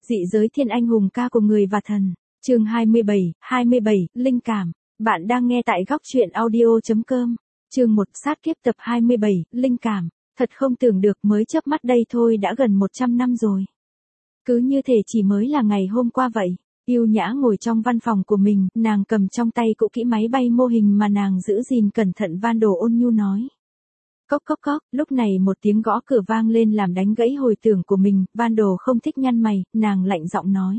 Dị giới thiên anh hùng ca của người và thần. Chương 27, linh cảm. Bạn đang nghe tại góc truyện audio.com. Chương 1 sát kiếp tập 27, linh cảm. Thật không tưởng được mới chớp mắt đây thôi đã gần 100 năm rồi. Cứ như thể chỉ mới là ngày hôm qua vậy. Yêu Nhã ngồi trong văn phòng của mình, nàng cầm trong tay cũ kỹ máy bay mô hình mà nàng giữ gìn cẩn thận. Van Đồ ôn nhu nói. Cốc cốc cốc, lúc này một tiếng gõ cửa vang lên làm đánh gãy hồi tưởng của mình. Van Đồ không thích nhăn mày, nàng lạnh giọng nói.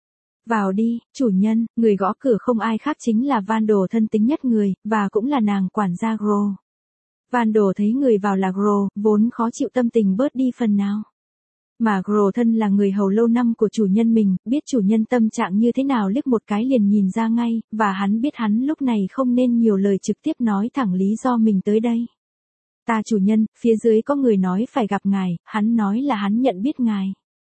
Vào đi, chủ nhân. Người gõ cửa không ai khác chính là Van Đồ thân tín nhất người, và cũng là nàng quản gia Gro. Van Đồ thấy người vào là Gro, vốn khó chịu tâm tình bớt đi phần nào. Mà Gro thân là người hầu lâu năm của chủ nhân mình, biết chủ nhân tâm trạng như thế nào liếc một cái liền nhìn ra ngay, và hắn biết hắn lúc này không nên nhiều lời trực tiếp nói thẳng lý do mình tới đây. Ta chủ nhân, phía dưới có người nói phải gặp ngài, hắn nói là hắn nhận biết ngài.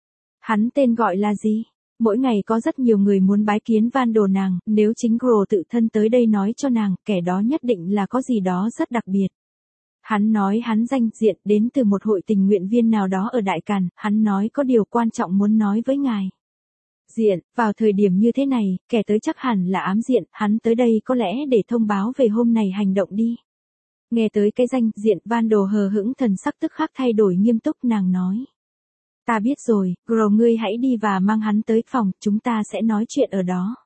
Hắn tên gọi là gì? Mỗi ngày có rất nhiều người muốn bái kiến Van Đồ nàng, nếu chính Gro tự thân tới đây nói cho nàng, kẻ đó nhất định là có gì đó rất đặc biệt. Hắn nói hắn danh diện đến từ một hội tình nguyện viên nào đó ở Đại Càn, hắn nói có điều quan trọng muốn nói với ngài. Diện, vào thời điểm như thế này, kẻ tới chắc hẳn là ám diện, hắn tới đây có lẽ để thông báo về hôm này hành động đi. Nghe tới cái danh diện, Van Đồ hờ hững thần sắc tức khắc thay đổi nghiêm túc, nàng nói. Ta biết rồi, Gro ngươi hãy đi và mang hắn tới phòng, chúng ta sẽ nói chuyện ở đó.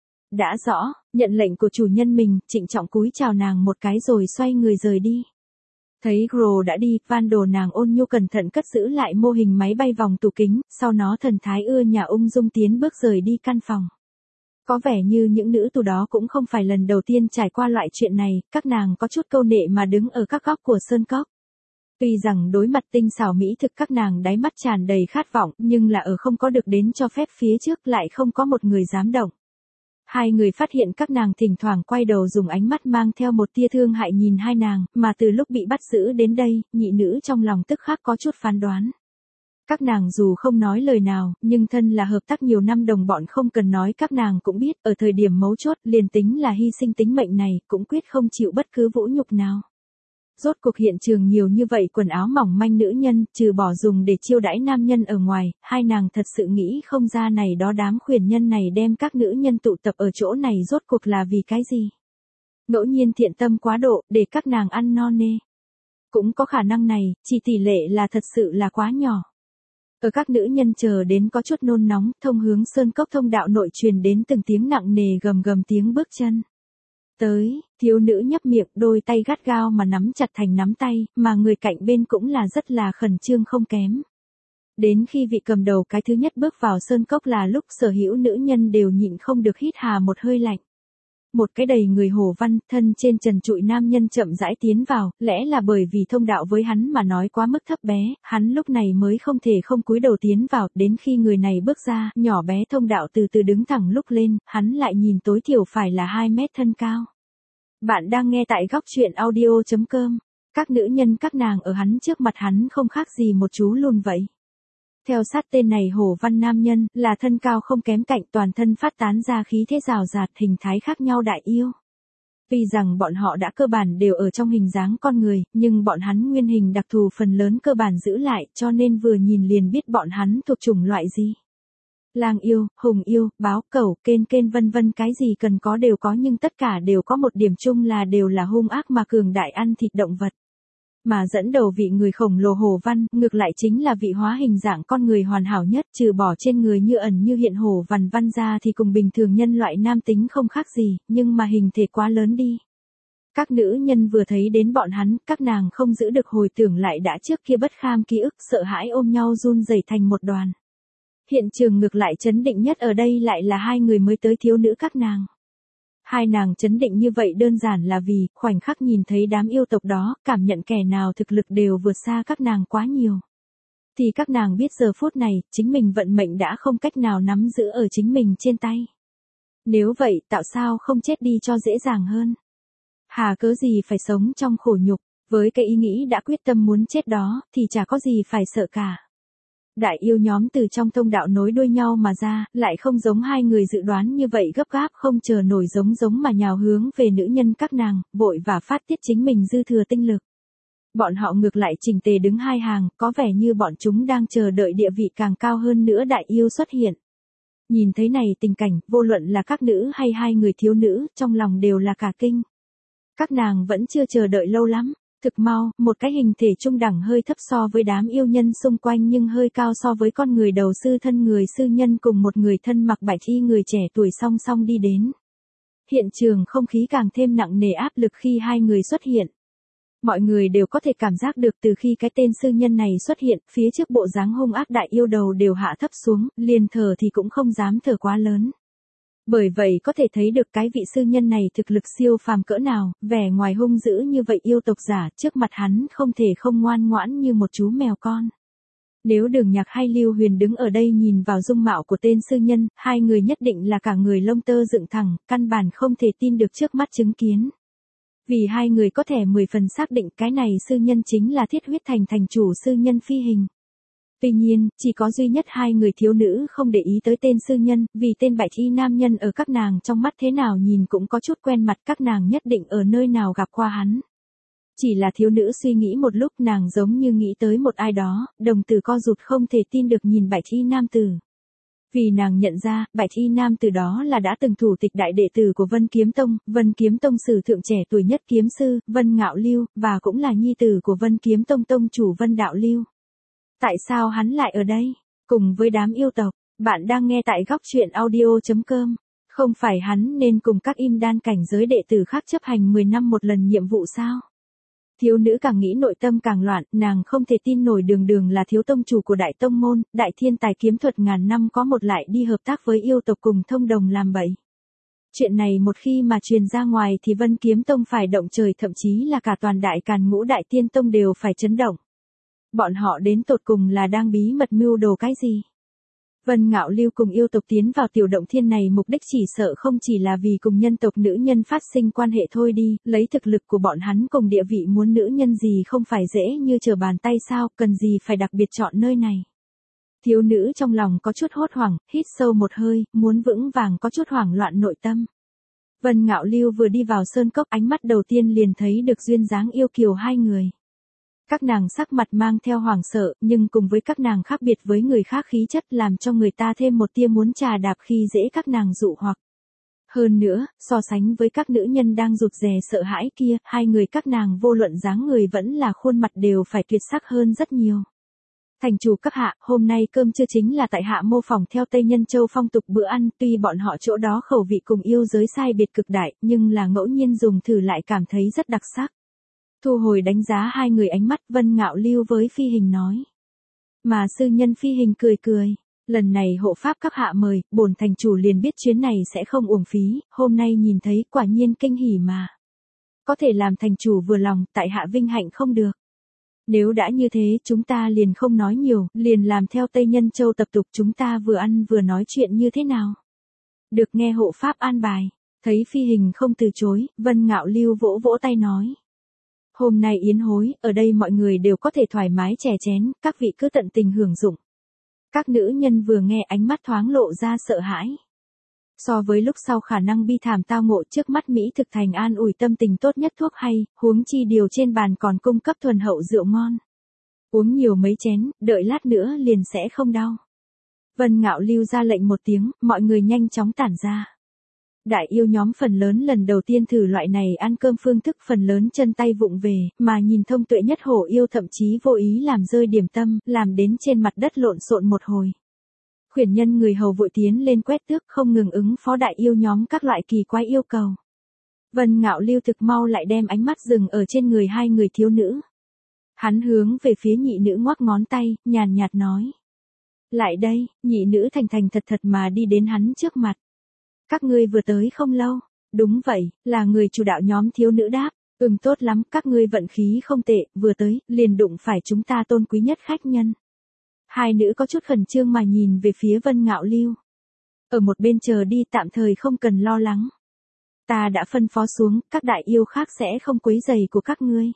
Đã rõ, nhận lệnh của chủ nhân mình, trịnh trọng cúi chào nàng một cái rồi xoay người rời đi. Thấy Gro đã đi, Van Đồ nàng ôn nhu cẩn thận cất giữ lại mô hình máy bay vòng tủ kính, sau nó thần thái ưa nhà ung dung tiến bước rời đi căn phòng. Có vẻ như những nữ tù đó cũng không phải lần đầu tiên trải qua loại chuyện này, các nàng có chút câu nệ mà đứng ở các góc của sơn cốc. Tuy rằng đối mặt tinh xảo mỹ thực các nàng đáy mắt tràn đầy khát vọng, nhưng là ở không có được đến cho phép phía trước lại không có một người dám động. Hai người phát hiện các nàng thỉnh thoảng quay đầu dùng ánh mắt mang theo một tia thương hại nhìn hai nàng, mà từ lúc bị bắt giữ đến đây, nhị nữ trong lòng tức khắc có chút phán đoán. Các nàng dù không nói lời nào, nhưng thân là hợp tác nhiều năm đồng bọn không cần nói các nàng cũng biết, ở thời điểm mấu chốt liền tính là hy sinh tính mệnh này, cũng quyết không chịu bất cứ vũ nhục nào. Rốt cuộc hiện trường nhiều như vậy quần áo mỏng manh nữ nhân, trừ bỏ dùng để chiêu đãi nam nhân ở ngoài, hai nàng thật sự nghĩ không ra này đó đám khuyển nhân này đem các nữ nhân tụ tập ở chỗ này rốt cuộc là vì cái gì. Ngẫu nhiên thiện tâm quá độ, để các nàng ăn no nê. Cũng có khả năng này, chỉ tỷ lệ là thật sự là quá nhỏ. Ở các nữ nhân chờ đến có chút nôn nóng, thông hướng sơn cốc thông đạo nội truyền đến từng tiếng nặng nề gầm gầm tiếng bước chân. Tới, thiếu nữ nhấp miệng, đôi tay gắt gao mà nắm chặt thành nắm tay, mà người cạnh bên cũng là rất là khẩn trương không kém. Đến khi vị cầm đầu cái thứ nhất bước vào sơn cốc là lúc sở hữu nữ nhân đều nhịn không được hít hà một hơi lạnh. Một cái đầy người hổ văn, thân trên trần trụi nam nhân chậm rãi tiến vào, lẽ là bởi vì thông đạo với hắn mà nói quá mức thấp bé, hắn lúc này mới không thể không cúi đầu tiến vào, đến khi người này bước ra, nhỏ bé thông đạo từ từ đứng thẳng lúc lên, hắn lại nhìn tối thiểu phải là 2 mét thân cao. Bạn đang nghe tại góc truyện audio.com, các nữ nhân các nàng ở hắn trước mặt hắn không khác gì một chú lùn vậy. Theo sát tên này hổ văn nam nhân, là thân cao không kém cạnh, toàn thân phát tán ra khí thế rào rạt, hình thái khác nhau đại yêu. Tuy rằng bọn họ đã cơ bản đều ở trong hình dáng con người, nhưng bọn hắn nguyên hình đặc thù phần lớn cơ bản giữ lại, cho nên vừa nhìn liền biết bọn hắn thuộc chủng loại gì. Lang yêu, hùng yêu, báo cẩu, kên vân vân cái gì cần có đều có, nhưng tất cả đều có một điểm chung là đều là hung ác mà cường đại ăn thịt động vật. Mà dẫn đầu vị người khổng lồ hổ văn, ngược lại chính là vị hóa hình dạng con người hoàn hảo nhất, trừ bỏ trên người như ẩn như hiện hổ vằn văn ra thì cùng bình thường nhân loại nam tính không khác gì, nhưng mà hình thể quá lớn đi. Các nữ nhân vừa thấy đến bọn hắn, các nàng không giữ được hồi tưởng lại đã trước kia bất kham ký ức, sợ hãi ôm nhau run rẩy thành một đoàn. Hiện trường ngược lại chấn định nhất ở đây lại là hai người mới tới thiếu nữ các nàng. Hai nàng chấn định như vậy đơn giản là vì, khoảnh khắc nhìn thấy đám yêu tộc đó, cảm nhận kẻ nào thực lực đều vượt xa các nàng quá nhiều. Thì các nàng biết giờ phút này, chính mình vận mệnh đã không cách nào nắm giữ ở chính mình trên tay. Nếu vậy, tạo sao không chết đi cho dễ dàng hơn. Hà cớ gì phải sống trong khổ nhục, với cái ý nghĩ đã quyết tâm muốn chết đó, thì chả có gì phải sợ cả. Đại yêu nhóm từ trong thông đạo nối đuôi nhau mà ra, lại không giống hai người dự đoán như vậy gấp gáp không chờ nổi giống mà nhào hướng về nữ nhân các nàng, vội và phát tiết chính mình dư thừa tinh lực. Bọn họ ngược lại chỉnh tề đứng hai hàng, có vẻ như bọn chúng đang chờ đợi địa vị càng cao hơn nữa đại yêu xuất hiện. Nhìn thấy này tình cảnh, vô luận là các nữ hay hai người thiếu nữ, trong lòng đều là cả kinh. Các nàng vẫn chưa chờ đợi lâu lắm. Thực mau, một cái hình thể trung đẳng hơi thấp so với đám yêu nhân xung quanh nhưng hơi cao so với con người đầu sư thân người sư nhân cùng một người thân mặc bạch y người trẻ tuổi song song đi đến. Hiện trường không khí càng thêm nặng nề áp lực khi hai người xuất hiện. Mọi người đều có thể cảm giác được từ khi cái tên sư nhân này xuất hiện, phía trước bộ dáng hung ác đại yêu đầu đều hạ thấp xuống, liền thở thì cũng không dám thở quá lớn. Bởi vậy có thể thấy được cái vị sư nhân này thực lực siêu phàm cỡ nào, vẻ ngoài hung dữ như vậy yêu tộc giả, trước mặt hắn không thể không ngoan ngoãn như một chú mèo con. Nếu Đường Nhạc hay Lưu Huyền đứng ở đây nhìn vào dung mạo của tên sư nhân, hai người nhất định là cả người lông tơ dựng thẳng, căn bản không thể tin được trước mắt chứng kiến. Vì hai người có thể 10 phần xác định cái này sư nhân chính là Thiết Huyết Thành thành chủ sư nhân Phi Hình. Tuy nhiên, chỉ có duy nhất hai người thiếu nữ không để ý tới tên sư nhân, vì tên bạch y nam nhân ở các nàng trong mắt thế nào nhìn cũng có chút quen mặt, các nàng nhất định ở nơi nào gặp qua hắn. Chỉ là thiếu nữ suy nghĩ một lúc, nàng giống như nghĩ tới một ai đó, đồng tử co rụt không thể tin được nhìn bạch y nam tử. Vì nàng nhận ra, bạch y nam tử đó là đã từng thủ tịch đại đệ tử của Vân Kiếm Tông sử thượng trẻ tuổi nhất kiếm sư, Vân Ngạo Lưu, và cũng là nhi tử của Vân Kiếm Tông tông chủ Vân Đạo Lưu. Tại sao hắn lại ở đây? Cùng với đám yêu tộc, bạn đang nghe tại góc truyện audio.com. Không phải hắn nên cùng các im đan cảnh giới đệ tử khác chấp hành 10 năm một lần nhiệm vụ sao? Thiếu nữ càng nghĩ nội tâm càng loạn, nàng không thể tin nổi Đường là thiếu tông chủ của đại tông môn, đại thiên tài kiếm thuật ngàn năm có một lại đi hợp tác với yêu tộc cùng thông đồng làm bậy. Chuyện này một khi mà truyền ra ngoài thì Vân Kiếm Tông phải động trời, thậm chí là cả toàn đại Càn Ngũ Đại Tiên Tông đều phải chấn động. Bọn họ đến tột cùng là đang bí mật mưu đồ cái gì? Vân Ngạo Lưu cùng yêu tộc tiến vào tiểu động thiên này mục đích chỉ sợ không chỉ là vì cùng nhân tộc nữ nhân phát sinh quan hệ thôi đi, lấy thực lực của bọn hắn cùng địa vị muốn nữ nhân gì không phải dễ như trở bàn tay sao, cần gì phải đặc biệt chọn nơi này. Thiếu nữ trong lòng có chút hốt hoảng, hít sâu một hơi, muốn vững vàng có chút hoảng loạn nội tâm. Vân Ngạo Lưu vừa đi vào sơn cốc, ánh mắt đầu tiên liền thấy được duyên dáng yêu kiều hai người. Các nàng sắc mặt mang theo hoảng sợ, nhưng cùng với các nàng khác biệt với người khác khí chất làm cho người ta thêm một tia muốn trà đạp khi dễ các nàng dụ hoặc. Hơn nữa, so sánh với các nữ nhân đang rụt rè sợ hãi kia, hai người các nàng vô luận dáng người vẫn là khuôn mặt đều phải tuyệt sắc hơn rất nhiều. Thành chủ các hạ, hôm nay cơm trưa chính là tại hạ mô phỏng theo Tây Nhân Châu phong tục bữa ăn, tuy bọn họ chỗ đó khẩu vị cùng yêu giới sai biệt cực đại, nhưng là ngẫu nhiên dùng thử lại cảm thấy rất đặc sắc. Thu hồi đánh giá hai người ánh mắt, Vân Ngạo Lưu với Phi Hình nói. Mà sư nhân Phi Hình cười cười, lần này hộ pháp các hạ mời, bổn thành chủ liền biết chuyến này sẽ không uổng phí, hôm nay nhìn thấy quả nhiên kinh hỉ mà. Có thể làm thành chủ vừa lòng, tại hạ vinh hạnh không được. Nếu đã như thế chúng ta liền không nói nhiều, liền làm theo Tây Nhân Châu tập tục, chúng ta vừa ăn vừa nói chuyện như thế nào. Được nghe hộ pháp an bài, thấy Phi Hình không từ chối, Vân Ngạo Lưu vỗ vỗ tay nói. Hôm nay yến hối, ở đây mọi người đều có thể thoải mái chè chén, các vị cứ tận tình hưởng dụng. Các nữ nhân vừa nghe ánh mắt thoáng lộ ra sợ hãi. So với lúc sau khả năng bi thảm tao ngộ, trước mắt Mỹ thực thành an ủi tâm tình tốt nhất thuốc hay, huống chi điều trên bàn còn cung cấp thuần hậu rượu ngon. Uống nhiều mấy chén, đợi lát nữa liền sẽ không đau. Vân Ngạo Lưu ra lệnh một tiếng, mọi người nhanh chóng tản ra. Đại yêu nhóm phần lớn lần đầu tiên thử loại này ăn cơm phương thức, phần lớn chân tay vụng về, mà nhìn thông tuệ nhất hổ yêu thậm chí vô ý làm rơi điểm tâm, làm đến trên mặt đất lộn xộn một hồi. Khuyển nhân người hầu vội tiến lên quét tước, không ngừng ứng phó đại yêu nhóm các loại kỳ quái yêu cầu. Vân Ngạo Lưu thực mau lại đem ánh mắt dừng ở trên người hai người thiếu nữ. Hắn hướng về phía nhị nữ ngoắc ngón tay, nhàn nhạt nói. Lại đây, nhị nữ thành thành thật thật mà đi đến hắn trước mặt. Các ngươi vừa tới không lâu. Đúng vậy, là người chủ đạo nhóm thiếu nữ đáp. Tốt lắm, các ngươi vận khí không tệ, vừa tới, liền đụng phải chúng ta tôn quý nhất khách nhân. Hai nữ có chút khẩn trương mà nhìn về phía Vân Ngạo Lưu. Ở một bên chờ đi, tạm thời không cần lo lắng. Ta đã phân phó xuống, các đại yêu khác sẽ không quấy rầy của các ngươi.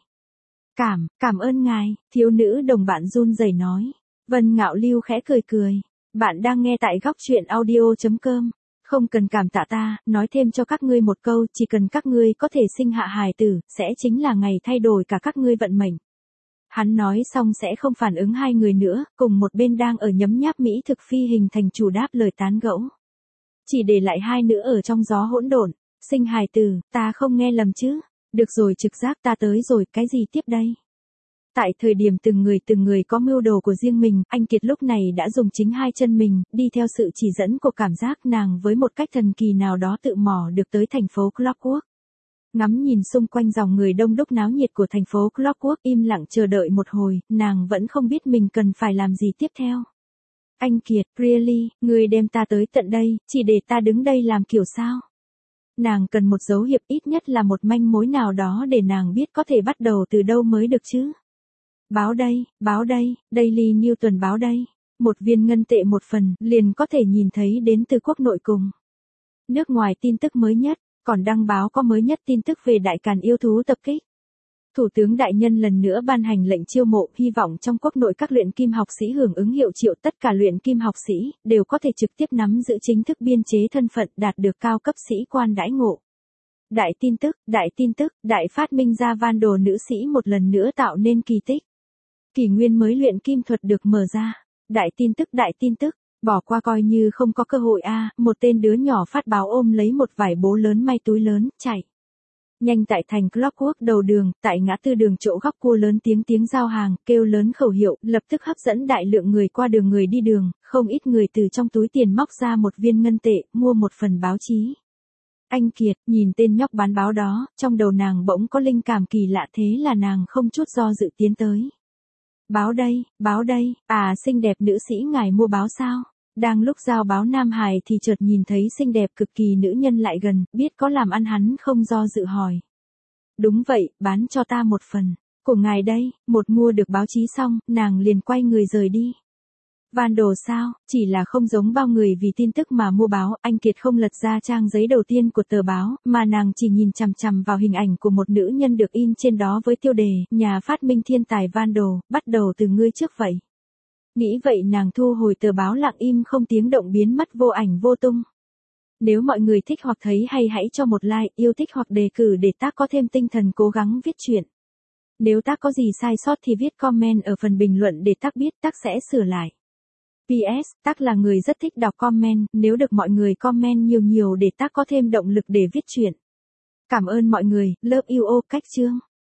Cảm ơn ngài, thiếu nữ đồng bạn run rẩy nói. Vân Ngạo Lưu khẽ cười cười. Bạn đang nghe tại góc truyện audio.com. Không cần cảm tạ ta, nói thêm cho các ngươi một câu, chỉ cần các ngươi có thể sinh hạ hài tử, sẽ chính là ngày thay đổi cả các ngươi vận mệnh. Hắn nói xong sẽ không phản ứng hai người nữa, cùng một bên đang ở nhấm nháp mỹ thực phi hình thành chủ đáp lời tán gẫu. Chỉ để lại hai nữ ở trong gió hỗn độn. Sinh hài tử, ta không nghe lầm chứ? Được rồi, trực giác ta tới rồi, cái gì tiếp đây? Tại thời điểm từng người có mưu đồ của riêng mình, anh Kiệt lúc này đã dùng chính hai chân mình, đi theo sự chỉ dẫn của cảm giác nàng với một cách thần kỳ nào đó tự mò được tới thành phố Clockwork. Ngắm nhìn xung quanh dòng người đông đúc náo nhiệt của thành phố Clockwork, im lặng chờ đợi một hồi, nàng vẫn không biết mình cần phải làm gì tiếp theo. Anh Kiệt, really, ngươi đem ta tới tận đây, chỉ để ta đứng đây làm kiểu sao? Nàng cần một dấu hiệu, ít nhất là một manh mối nào đó để nàng biết có thể bắt đầu từ đâu mới được chứ. Báo đây, Daily News tuần báo đây. Một viên ngân tệ một phần, liền có thể nhìn thấy đến từ quốc nội cùng nước ngoài tin tức mới nhất, còn đăng báo có mới nhất tin tức về đại càn yêu thú tập kích. Thủ tướng đại nhân lần nữa ban hành lệnh chiêu mộ, hy vọng trong quốc nội các luyện kim học sĩ hưởng ứng hiệu triệu, tất cả luyện kim học sĩ đều có thể trực tiếp nắm giữ chính thức biên chế thân phận, đạt được cao cấp sĩ quan đãi ngộ. Đại tin tức, đại phát minh ra Vandal nữ sĩ một lần nữa tạo nên kỳ tích. Kỷ nguyên mới luyện kim thuật được mở ra. Đại tin tức, bỏ qua coi như không có cơ hội a. Một tên đứa nhỏ phát báo ôm lấy một vải bố lớn may túi lớn, chạy nhanh tại thành Clockwork đầu đường, tại ngã tư đường chỗ góc cua lớn tiếng giao hàng, kêu lớn khẩu hiệu, lập tức hấp dẫn đại lượng người qua đường người đi đường, không ít người từ trong túi tiền móc ra một viên ngân tệ, mua một phần báo chí. Anh Kiệt, nhìn tên nhóc bán báo đó, trong đầu nàng bỗng có linh cảm kỳ lạ, thế là nàng không chút do dự tiến tới. Báo đây, xinh đẹp nữ sĩ ngài mua báo sao? Đang lúc giao báo Nam Hải thì chợt nhìn thấy xinh đẹp cực kỳ nữ nhân lại gần, biết có làm ăn hắn không do dự hỏi. Đúng vậy, bán cho ta một phần. Của ngài đây, một mua được báo chí xong, nàng liền quay người rời đi. Vandal sao, chỉ là không giống bao người vì tin tức mà mua báo, anh Kiệt không lật ra trang giấy đầu tiên của tờ báo, mà nàng chỉ nhìn chằm chằm vào hình ảnh của một nữ nhân được in trên đó với tiêu đề, nhà phát minh thiên tài Vandal, bắt đầu từ ngươi trước vậy. Nghĩ vậy nàng thu hồi tờ báo, lặng im không tiếng động biến mất vô ảnh vô tung. Nếu mọi người thích hoặc thấy hay hãy cho một like, yêu thích hoặc đề cử để tác có thêm tinh thần cố gắng viết truyện. Nếu tác có gì sai sót thì viết comment ở phần bình luận để tác biết, tác sẽ sửa lại. PS, tác là người rất thích đọc comment, nếu được mọi người comment nhiều để tác có thêm động lực để viết truyện. Cảm ơn mọi người, love you all, cách chương.